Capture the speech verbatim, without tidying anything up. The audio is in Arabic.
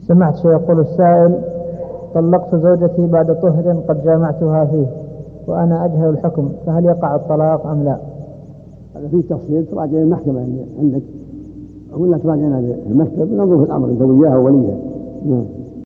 سمعت شيء يقول السائل: طلقت زوجتي بعد طهر قد جامعتها فيه وأنا أجهل الحكم، فهل يقع الطلاق أم لا؟ هذا فيه تفصيل، تراجع المحكمة اللي عندك، ولا تراجعنا المكتب ننظر في الأمر أنت وياها ووليها. نعم.